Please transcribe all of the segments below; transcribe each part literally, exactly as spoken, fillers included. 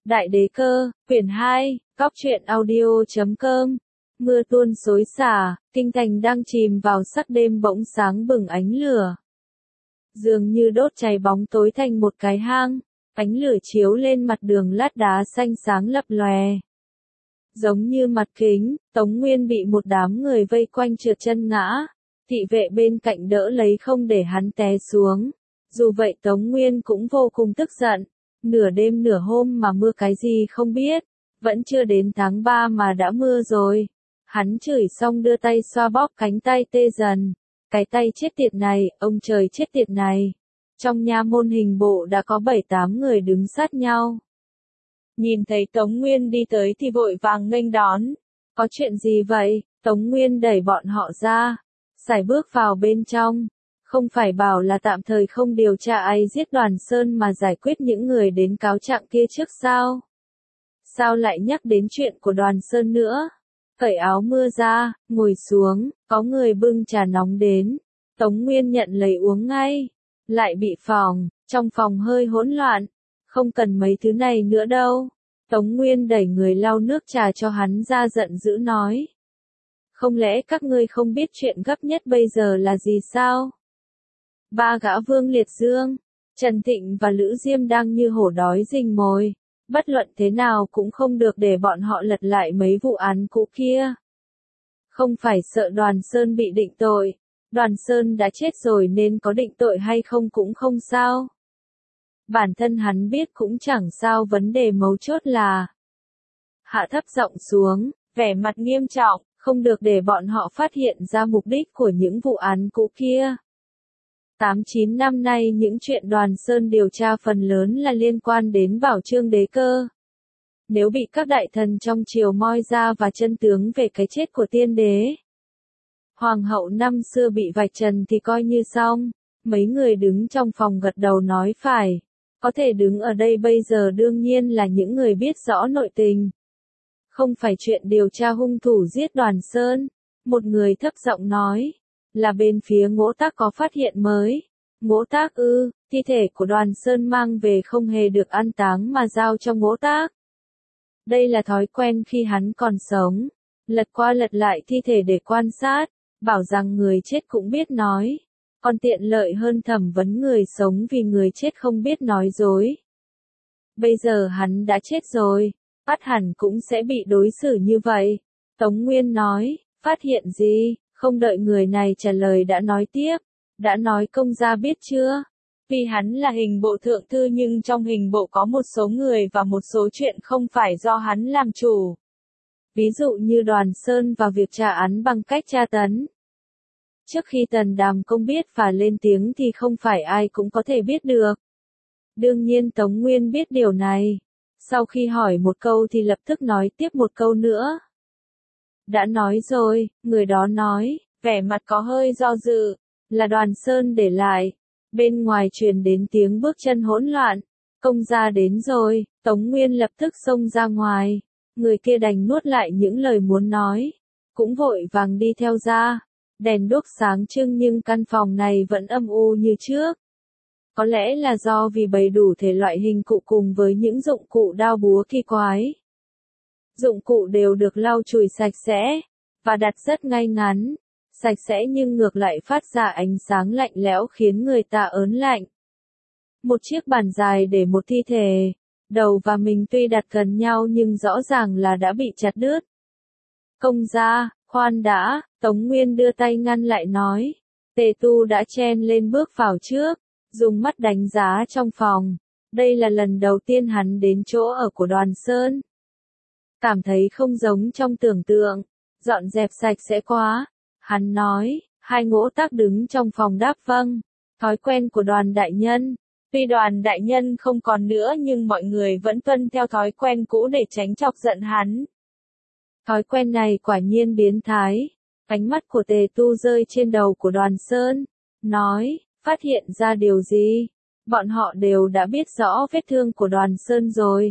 Đại đế cơ, quyển hai, góc truyện audio chấm com. Mưa tuôn xối xả, kinh thành đang chìm vào sắc đêm bỗng sáng bừng ánh lửa. Dường như đốt cháy bóng tối thành một cái hang, ánh lửa chiếu lên mặt đường lát đá xanh sáng lập lòe. Giống như mặt kính, Tống Nguyên bị một đám người vây quanh trượt chân ngã, thị vệ bên cạnh đỡ lấy không để hắn té xuống. Dù vậy Tống Nguyên cũng vô cùng tức giận. Nửa đêm nửa hôm mà mưa cái gì không biết, vẫn chưa đến tháng ba mà đã mưa rồi. Hắn chửi xong đưa tay xoa bóp cánh tay tê dần. Cái tay chết tiệt này, ông trời chết tiệt này. Trong nha môn hình bộ đã có bảy tám người đứng sát nhau. Nhìn thấy Tống Nguyên đi tới thì vội vàng nghênh đón. Có chuyện gì vậy? Tống Nguyên đẩy bọn họ ra, sải bước vào bên trong. Không phải bảo là tạm thời không điều tra ai giết Đoàn Sơn mà giải quyết những người đến cáo trạng kia trước sao? Sao lại nhắc đến chuyện của Đoàn Sơn nữa? Cởi áo mưa ra, ngồi xuống, có người bưng trà nóng đến. Tống Nguyên nhận lấy uống ngay. Lại bị phòng, trong phòng hơi hỗn loạn. Không cần mấy thứ này nữa đâu. Tống Nguyên đẩy người lau nước trà cho hắn ra giận dữ nói. Không lẽ các ngươi không biết chuyện gấp nhất bây giờ là gì sao? Ba gã Vương Liệt Dương, Trần Thịnh và Lữ Diêm đang như hổ đói rình mồi. Bất luận thế nào cũng không được để bọn họ lật lại mấy vụ án cũ kia. Không phải sợ Đoàn Sơn bị định tội. Đoàn Sơn đã chết rồi nên có định tội hay không cũng không sao. Bản thân hắn biết cũng chẳng sao, vấn đề mấu chốt là hạ thấp giọng xuống, vẻ mặt nghiêm trọng, không được để bọn họ phát hiện ra mục đích của những vụ án cũ kia. Tám chín năm nay những chuyện Đoàn Sơn điều tra phần lớn là liên quan đến Bảo Chương đế cơ. Nếu bị các đại thần trong triều moi ra và chân tướng về cái chết của tiên đế, Hoàng hậu năm xưa bị vạch trần thì coi như xong. Mấy người đứng trong phòng gật đầu nói phải. Có thể đứng ở đây bây giờ đương nhiên là những người biết rõ nội tình. Không phải chuyện điều tra hung thủ giết Đoàn Sơn. Một người thấp giọng nói. Là bên phía Ngỗ Tác có phát hiện mới. Ngỗ Tác ư, thi thể của Đoàn Sơn mang về không hề được an táng mà giao cho Ngỗ Tác. Đây là thói quen khi hắn còn sống. Lật qua lật lại thi thể để quan sát, bảo rằng người chết cũng biết nói. Còn tiện lợi hơn thẩm vấn người sống vì người chết không biết nói dối. Bây giờ hắn đã chết rồi, bắt hẳn cũng sẽ bị đối xử như vậy. Tống Nguyên nói, phát hiện gì? Không đợi người này trả lời đã nói tiếp. Đã nói công gia biết chưa? Vì hắn là hình bộ thượng thư nhưng trong hình bộ có một số người và một số chuyện không phải do hắn làm chủ. Ví dụ như Đoàn Sơn và việc tra án bằng cách tra tấn. Trước khi Tần Đàm Công biết và lên tiếng thì không phải ai cũng có thể biết được. Đương nhiên Tống Nguyên biết điều này. Sau khi hỏi một câu thì lập tức nói tiếp một câu nữa. Đã nói rồi, người đó nói, vẻ mặt có hơi do dự, là Đoàn Sơn để lại. Bên ngoài truyền đến tiếng bước chân hỗn loạn. Công gia đến rồi, Tống Nguyên lập tức xông ra ngoài. Người kia đành nuốt lại những lời muốn nói. Cũng vội vàng đi theo ra. Đèn đuốc sáng trưng nhưng căn phòng này vẫn âm u như trước. Có lẽ là do vì bày đủ thể loại hình cụ cùng với những dụng cụ đao búa kỳ quái. Dụng cụ đều được lau chùi sạch sẽ, và đặt rất ngay ngắn. Sạch sẽ nhưng ngược lại phát ra ánh sáng lạnh lẽo khiến người ta ớn lạnh. Một chiếc bàn dài để một thi thể. Đầu và mình tuy đặt gần nhau nhưng rõ ràng là đã bị chặt đứt. Công gia, khoan đã, Tống Nguyên đưa tay ngăn lại nói. Tề Tu đã chen lên bước vào trước, dùng mắt đánh giá trong phòng. Đây là lần đầu tiên hắn đến chỗ ở của Đoàn Sơn. Cảm thấy không giống trong tưởng tượng, dọn dẹp sạch sẽ quá. Hắn nói, hai Ngỗ Tác đứng trong phòng đáp vâng. Thói quen của Đoàn đại nhân. Tuy Đoàn đại nhân không còn nữa nhưng mọi người vẫn tuân theo thói quen cũ để tránh chọc giận hắn. Thói quen này quả nhiên biến thái. Ánh mắt của Tề Tu rơi trên đầu của Đoàn Sơn. Nói, phát hiện ra điều gì? Bọn họ đều đã biết rõ vết thương của Đoàn Sơn rồi.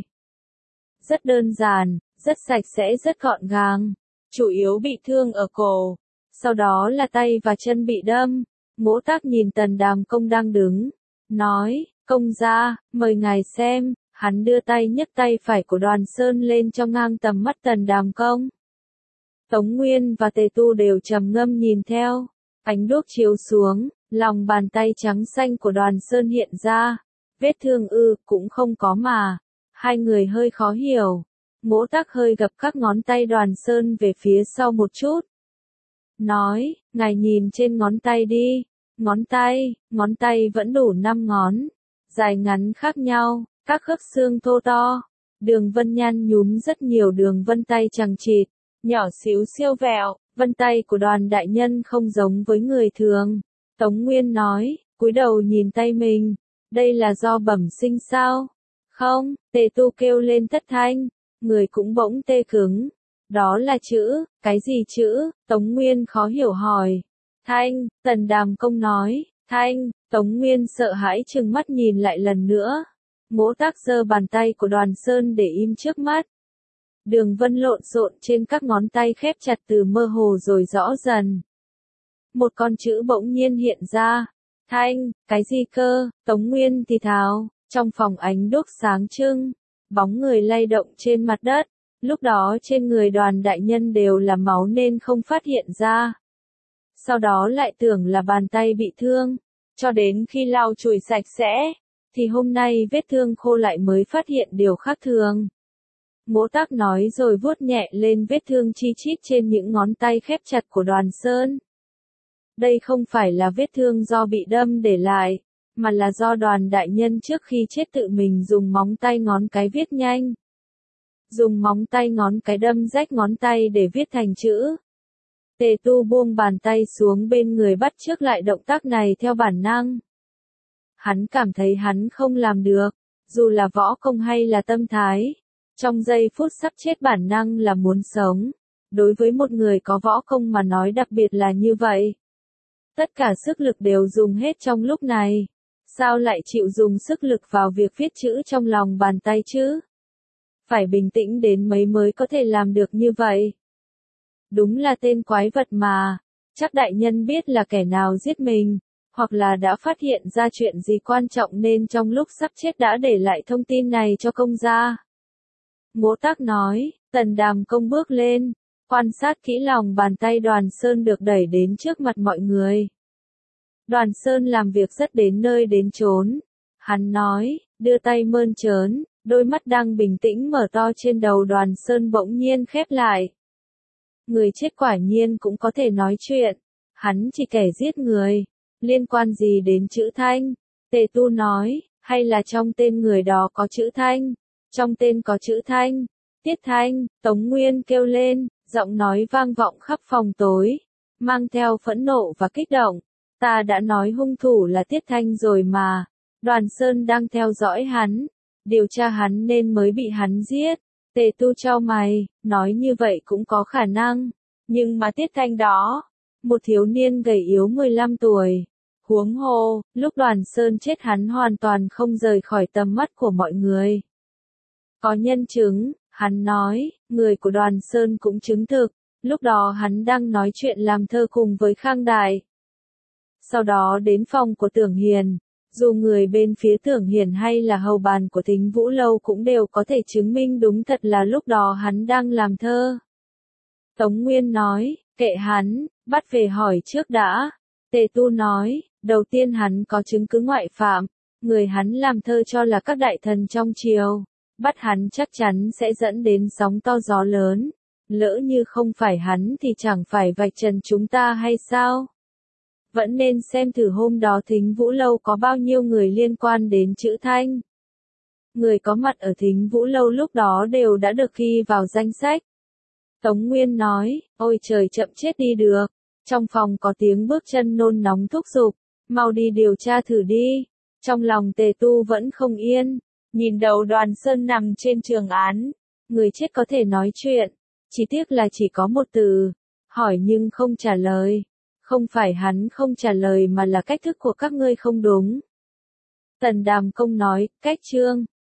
Rất đơn giản, rất sạch sẽ, rất gọn gàng. Chủ yếu bị thương ở cổ. Sau đó là tay và chân bị đâm. Ngỗ Tác nhìn Tần Đàm Công đang đứng. Nói, công gia, mời ngài xem. Hắn đưa tay nhấc tay phải của Đoàn Sơn lên cho ngang tầm mắt Tần Đàm Công. Tống Nguyên và Tề Tu đều trầm ngâm nhìn theo, ánh đuốc chiếu xuống, lòng bàn tay trắng xanh của Đoàn Sơn hiện ra, vết thương ư, cũng không có mà, hai người hơi khó hiểu, Ngỗ Tắc hơi gập các ngón tay Đoàn Sơn về phía sau một chút. Nói, ngài nhìn trên ngón tay đi, ngón tay, ngón tay vẫn đủ năm ngón, dài ngắn khác nhau, các khớp xương thô to, đường vân nhăn nhúm rất nhiều đường vân tay chằng chịt, nhỏ xíu siêu vẹo, vân tay của Đoàn đại nhân không giống với người thường. Tống Nguyên nói, cúi đầu nhìn tay mình, đây là do bẩm sinh sao? Không, Tề Tu kêu lên thất thanh, người cũng bỗng tê cứng. Đó là chữ, cái gì chữ? Tống Nguyên khó hiểu hỏi. Thanh, Tần Đàm Công nói, Thanh, Tống Nguyên sợ hãi trừng mắt nhìn lại lần nữa. Ngỗ Tắc giơ bàn tay của Đoàn Sơn để im trước mắt. Đường vân lộn xộn trên các ngón tay khép chặt từ mơ hồ rồi rõ dần. Một con chữ bỗng nhiên hiện ra. Thanh, cái gì cơ? Tống Nguyên thì thào, trong phòng ánh đuốc sáng trưng, bóng người lay động trên mặt đất. Lúc đó trên người Đoàn đại nhân đều là máu nên không phát hiện ra. Sau đó lại tưởng là bàn tay bị thương, cho đến khi lau chùi sạch sẽ, thì hôm nay vết thương khô lại mới phát hiện điều khác thường. Ngỗ Tắc nói rồi vuốt nhẹ lên vết thương chi chít trên những ngón tay khép chặt của Đoàn Sơn. Đây không phải là vết thương do bị đâm để lại, mà là do Đoàn đại nhân trước khi chết tự mình dùng móng tay ngón cái viết nhanh. Dùng móng tay ngón cái đâm rách ngón tay để viết thành chữ. Tề Tu buông bàn tay xuống bên người bắt chước lại động tác này theo bản năng. Hắn cảm thấy hắn không làm được, dù là võ công hay là tâm thái. Trong giây phút sắp chết bản năng là muốn sống. Đối với một người có võ công mà nói đặc biệt là như vậy. Tất cả sức lực đều dùng hết trong lúc này. Sao lại chịu dùng sức lực vào việc viết chữ trong lòng bàn tay chứ? Phải bình tĩnh đến mấy mới có thể làm được như vậy. Đúng là tên quái vật mà. Chắc đại nhân biết là kẻ nào giết mình, hoặc là đã phát hiện ra chuyện gì quan trọng nên trong lúc sắp chết đã để lại thông tin này cho công gia. Ngỗ Tắc nói, Tần Đàm Công bước lên, quan sát kỹ lòng bàn tay Đoàn Sơn được đẩy đến trước mặt mọi người. Đoàn Sơn làm việc rất đến nơi đến chốn. Hắn nói, đưa tay mơn trớn, đôi mắt đang bình tĩnh mở to trên đầu Đoàn Sơn bỗng nhiên khép lại. Người chết quả nhiên cũng có thể nói chuyện. Hắn chỉ kẻ giết người. Liên quan gì đến chữ Thanh? Tề Tu nói, hay là trong tên người đó có chữ Thanh? Trong tên có chữ Thanh. Tiết Thanh, Tống Nguyên kêu lên, giọng nói vang vọng khắp phòng tối, mang theo phẫn nộ và kích động. Ta đã nói hung thủ là Tiết Thanh rồi mà. Đoàn Sơn đang theo dõi hắn, điều tra hắn nên mới bị hắn giết. Tề Tu chau mày, nói như vậy cũng có khả năng. Nhưng mà Tiết Thanh đó, một thiếu niên gầy yếu mười lăm tuổi. Huống hồ, lúc Đoàn Sơn chết hắn hoàn toàn không rời khỏi tầm mắt của mọi người. Có nhân chứng, hắn nói, người của Đoàn Sơn cũng chứng thực, lúc đó hắn đang nói chuyện làm thơ cùng với Khang Đại. Sau đó đến phòng của Tưởng Hiền, dù người bên phía Tưởng Hiền hay là hầu bàn của Thính Vũ Lâu cũng đều có thể chứng minh đúng thật là lúc đó hắn đang làm thơ. Tống Nguyên nói, kệ hắn, bắt về hỏi trước đã. Tề Tu nói, đầu tiên hắn có chứng cứ ngoại phạm, người hắn làm thơ cho là các đại thần trong triều. Bắt hắn chắc chắn sẽ dẫn đến sóng to gió lớn. Lỡ như không phải hắn thì chẳng phải vạch trần chúng ta hay sao? Vẫn nên xem thử hôm đó Thính Vũ Lâu có bao nhiêu người liên quan đến chữ Thanh. Người có mặt ở Thính Vũ Lâu lúc đó đều đã được ghi vào danh sách. Tống Nguyên nói, ôi trời chậm chết đi được. Trong phòng có tiếng bước chân nôn nóng thúc giục, mau đi điều tra thử đi. Trong lòng Tề Tu vẫn không yên. Nhìn đầu Đoàn Sơn nằm trên trường án, người chết có thể nói chuyện, chỉ tiếc là chỉ có một từ, hỏi nhưng không trả lời. Không phải hắn không trả lời mà là cách thức của các ngươi không đúng. Tần Đàm Công nói, cách chương.